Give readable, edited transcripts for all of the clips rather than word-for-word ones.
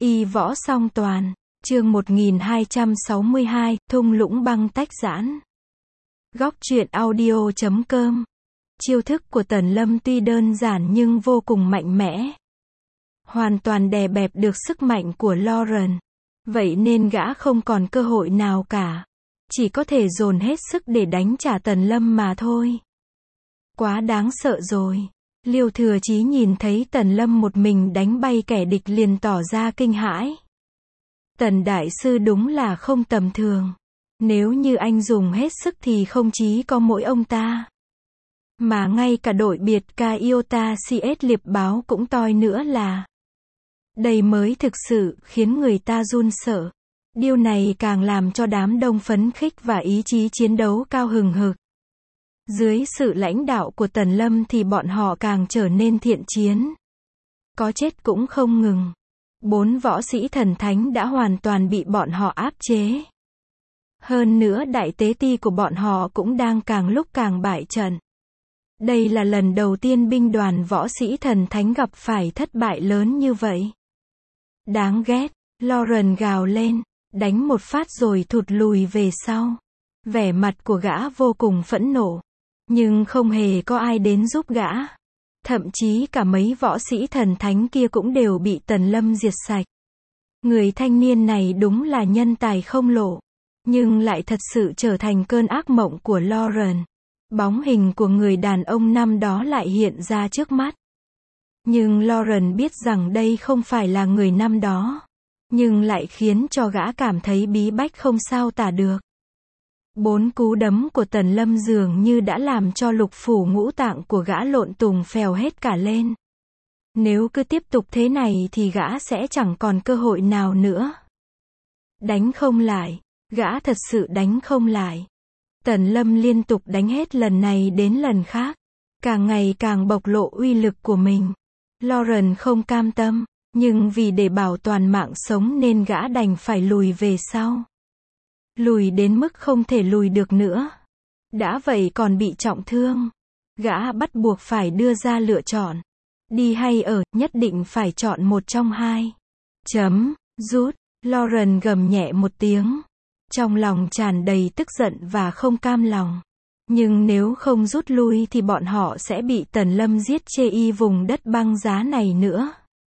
Y võ song toàn, chương 1262, thung lũng băng tách giãn. Góc truyện audio.com. Chiêu thức của Tần Lâm tuy đơn giản nhưng vô cùng mạnh mẽ. Hoàn toàn đè bẹp được sức mạnh của Lauren. Vậy nên gã không còn cơ hội nào cả. Chỉ có thể dồn hết sức để đánh trả Tần Lâm mà thôi. Quá đáng sợ rồi. Liêu Thừa Chí nhìn thấy Tần Lâm một mình đánh bay kẻ địch liền tỏ ra kinh hãi. Tần Đại Sư đúng là không tầm thường. Nếu như anh dùng hết sức thì không chỉ có mỗi ông ta, mà ngay cả đội biệt ca Iota CS liệp báo cũng toi nữa là. Đây mới thực sự khiến người ta run sợ. Điều này càng làm cho đám đông phấn khích và ý chí chiến đấu cao hừng hực. Dưới sự lãnh đạo của Tần Lâm thì bọn họ càng trở nên thiện chiến. Có chết cũng không ngừng. 4 võ sĩ thần thánh đã hoàn toàn bị bọn họ áp chế. Hơn nữa đại tế ti của bọn họ cũng đang càng lúc càng bại trận. Đây là lần đầu tiên binh đoàn võ sĩ thần thánh gặp phải thất bại lớn như vậy. Đáng ghét, Lauren gào lên, đánh một phát rồi thụt lùi về sau. Vẻ mặt của gã vô cùng phẫn nộ. Nhưng không hề có ai đến giúp gã. Thậm chí cả mấy võ sĩ thần thánh kia cũng đều bị Tần Lâm diệt sạch. Người thanh niên này đúng là nhân tài không lộ. Nhưng lại thật sự trở thành cơn ác mộng của Lauren. Bóng hình của người đàn ông năm đó lại hiện ra trước mắt. Nhưng Lauren biết rằng đây không phải là người năm đó. Nhưng lại khiến cho gã cảm thấy bí bách không sao tả được. 4 cú đấm của Tần Lâm dường như đã làm cho lục phủ ngũ tạng của gã lộn tùng phèo hết cả lên. Nếu cứ tiếp tục thế này thì gã sẽ chẳng còn cơ hội nào nữa. Đánh không lại. Gã thật sự đánh không lại. Tần Lâm liên tục đánh hết lần này đến lần khác. Càng ngày càng bộc lộ uy lực của mình. Lauren không cam tâm. Nhưng vì để bảo toàn mạng sống nên gã đành phải lùi về sau. Lùi đến mức không thể lùi được nữa. Đã vậy còn bị trọng thương. Gã bắt buộc phải đưa ra lựa chọn. Đi hay ở, nhất định phải chọn một trong hai. Rút. Lauren gầm nhẹ một tiếng. Trong lòng tràn đầy tức giận và không cam lòng. Nhưng nếu không rút lui thì bọn họ sẽ bị Tần Lâm giết chê y vùng đất băng giá này nữa.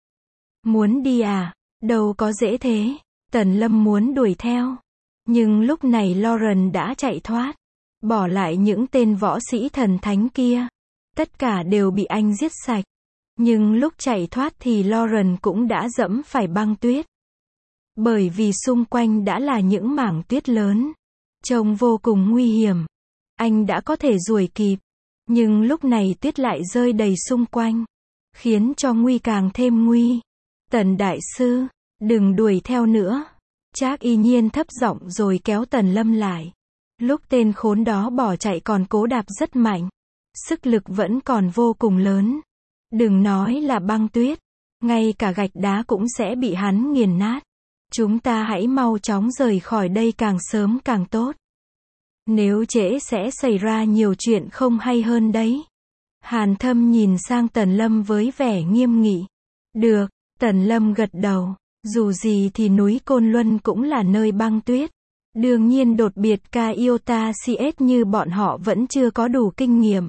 Muốn đi à? Đâu có dễ thế. Tần Lâm muốn đuổi theo. Nhưng lúc này Lauren đã chạy thoát. Bỏ lại những tên võ sĩ thần thánh kia. Tất cả đều bị anh giết sạch. Nhưng lúc chạy thoát thì Lauren cũng đã dẫm phải băng tuyết. Bởi vì xung quanh đã là những mảng tuyết lớn. Trông vô cùng nguy hiểm. Anh đã có thể đuổi kịp. Nhưng lúc này tuyết lại rơi đầy xung quanh. Khiến cho nguy càng thêm nguy. Tần Đại Sư, đừng đuổi theo nữa. Trác Y Nhiên thấp giọng rồi kéo Tần Lâm lại. Lúc tên khốn đó bỏ chạy còn cố đạp rất mạnh. Sức lực vẫn còn vô cùng lớn. Đừng nói là băng tuyết. Ngay cả gạch đá cũng sẽ bị hắn nghiền nát. Chúng ta hãy mau chóng rời khỏi đây càng sớm càng tốt. Nếu trễ sẽ xảy ra nhiều chuyện không hay hơn đấy. Hàn Thâm nhìn sang Tần Lâm với vẻ nghiêm nghị. Được, Tần Lâm gật đầu. Dù gì thì núi Côn Luân cũng là nơi băng tuyết. Đương nhiên đột biệt ca Iota CS như bọn họ vẫn chưa có đủ kinh nghiệm.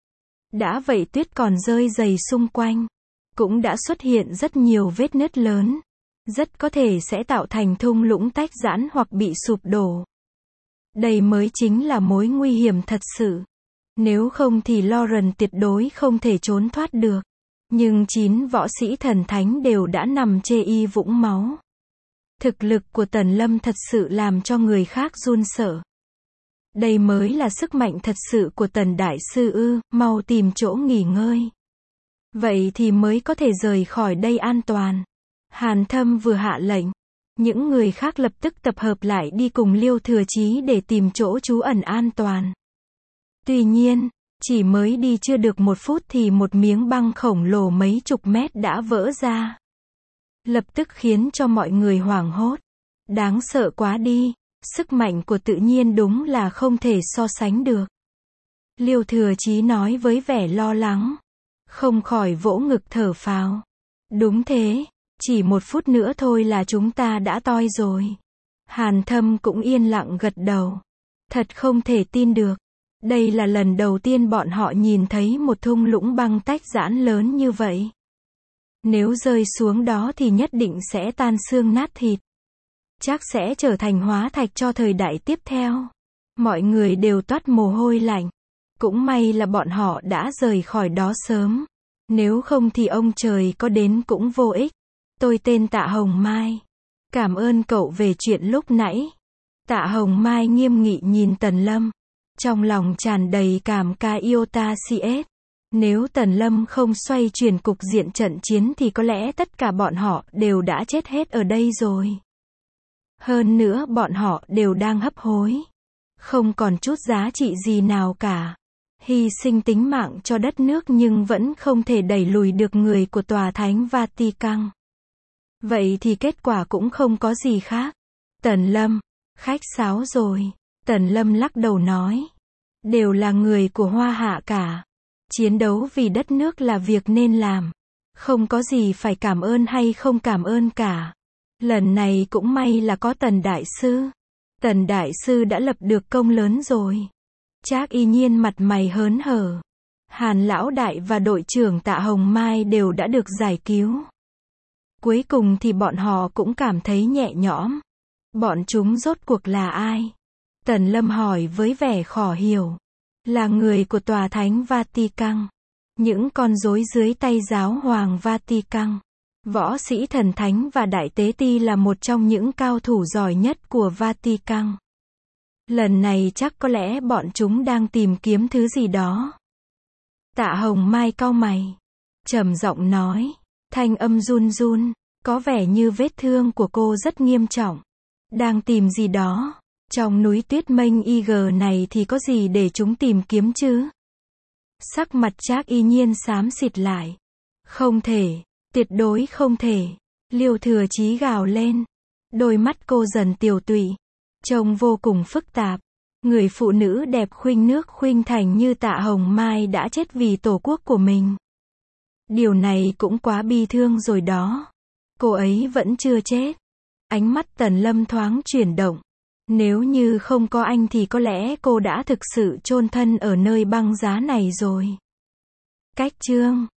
Đã vậy tuyết còn rơi dày xung quanh. Cũng đã xuất hiện rất nhiều vết nứt lớn. Rất có thể sẽ tạo thành thung lũng tách giãn hoặc bị sụp đổ. Đây mới chính là mối nguy hiểm thật sự. Nếu không thì Lauren tuyệt đối không thể trốn thoát được. Nhưng 9 võ sĩ thần thánh đều đã nằm chê y vũng máu. Thực lực của Tần Lâm thật sự làm cho người khác run sợ. Đây mới là sức mạnh thật sự của Tần Đại Sư ư, mau tìm chỗ nghỉ ngơi. Vậy thì mới có thể rời khỏi đây an toàn. Hàn Thâm vừa hạ lệnh. Những người khác lập tức tập hợp lại đi cùng Liêu Thừa Chí để tìm chỗ trú ẩn an toàn. Tuy nhiên, chỉ mới đi chưa được 1 phút thì một miếng băng khổng lồ mấy chục mét đã vỡ ra. Lập tức khiến cho mọi người hoảng hốt. Đáng sợ quá đi, sức mạnh của tự nhiên đúng là không thể so sánh được. Liêu Thừa Chí nói với vẻ lo lắng. Không khỏi vỗ ngực thở phào. Đúng thế, Chỉ 1 phút nữa thôi là chúng ta đã toi rồi. Hàn Thâm cũng yên lặng gật đầu. Thật không thể tin được. Đây là lần đầu tiên bọn họ nhìn thấy một thung lũng băng tách giãn lớn như vậy. Nếu rơi xuống đó thì nhất định sẽ tan xương nát thịt. Chắc sẽ trở thành hóa thạch cho thời đại tiếp theo. Mọi người đều toát mồ hôi lạnh. Cũng may là bọn họ đã rời khỏi đó sớm. Nếu không thì ông trời có đến cũng vô ích. Tôi tên Tạ Hồng Mai. Cảm ơn cậu về chuyện lúc nãy. Tạ Hồng Mai nghiêm nghị nhìn Tần Lâm. Trong lòng tràn đầy cảm ca iota CS. Nếu Tần Lâm không xoay chuyển cục diện trận chiến thì có lẽ tất cả bọn họ đều đã chết hết ở đây rồi. Hơn nữa bọn họ đều đang hấp hối. Không còn chút giá trị gì nào cả. Hy sinh tính mạng cho đất nước nhưng vẫn không thể đẩy lùi được người của tòa thánh Vatican. Vậy thì kết quả cũng không có gì khác. Tần Lâm, khách sáo rồi. Tần Lâm lắc đầu nói. Đều là người của Hoa Hạ cả. Chiến đấu vì đất nước là việc nên làm. Không có gì phải cảm ơn hay không cảm ơn cả. Lần này cũng may là có Tần Đại Sư. Tần Đại Sư đã lập được công lớn rồi. Trác Y Nhiên mặt mày hớn hở. Hàn Lão Đại và đội trưởng Tạ Hồng Mai đều đã được giải cứu. Cuối cùng thì bọn họ cũng cảm thấy nhẹ nhõm. Bọn chúng rốt cuộc là ai? Tần Lâm hỏi với vẻ khó hiểu. Là người của tòa thánh Vatican. Những con rối dưới tay giáo hoàng Vatican. Võ sĩ thần thánh và đại tế ti là một trong những cao thủ giỏi nhất của Vatican. Lần này chắc có lẽ bọn chúng đang tìm kiếm thứ gì đó. Tạ Hồng Mai cau mày. Trầm giọng nói. Thanh âm run run. Có vẻ như vết thương của cô rất nghiêm trọng. Đang tìm gì đó. Trong núi tuyết mênh IG này thì có gì để chúng tìm kiếm chứ? Sắc mặt Trác Y Nhiên xám xịt lại. Không thể. Tuyệt đối không thể. Liêu Thừa Chí gào lên. Đôi mắt cô dần tiều tụy. Trông vô cùng phức tạp. Người phụ nữ đẹp khuynh nước khuynh thành như Tạ Hồng Mai đã chết vì tổ quốc của mình. Điều này cũng quá bi thương rồi đó. Cô ấy vẫn chưa chết. Ánh mắt Tần Lâm thoáng chuyển động. Nếu như không có anh thì có lẽ cô đã thực sự chôn thân ở nơi băng giá này rồi. Cách chương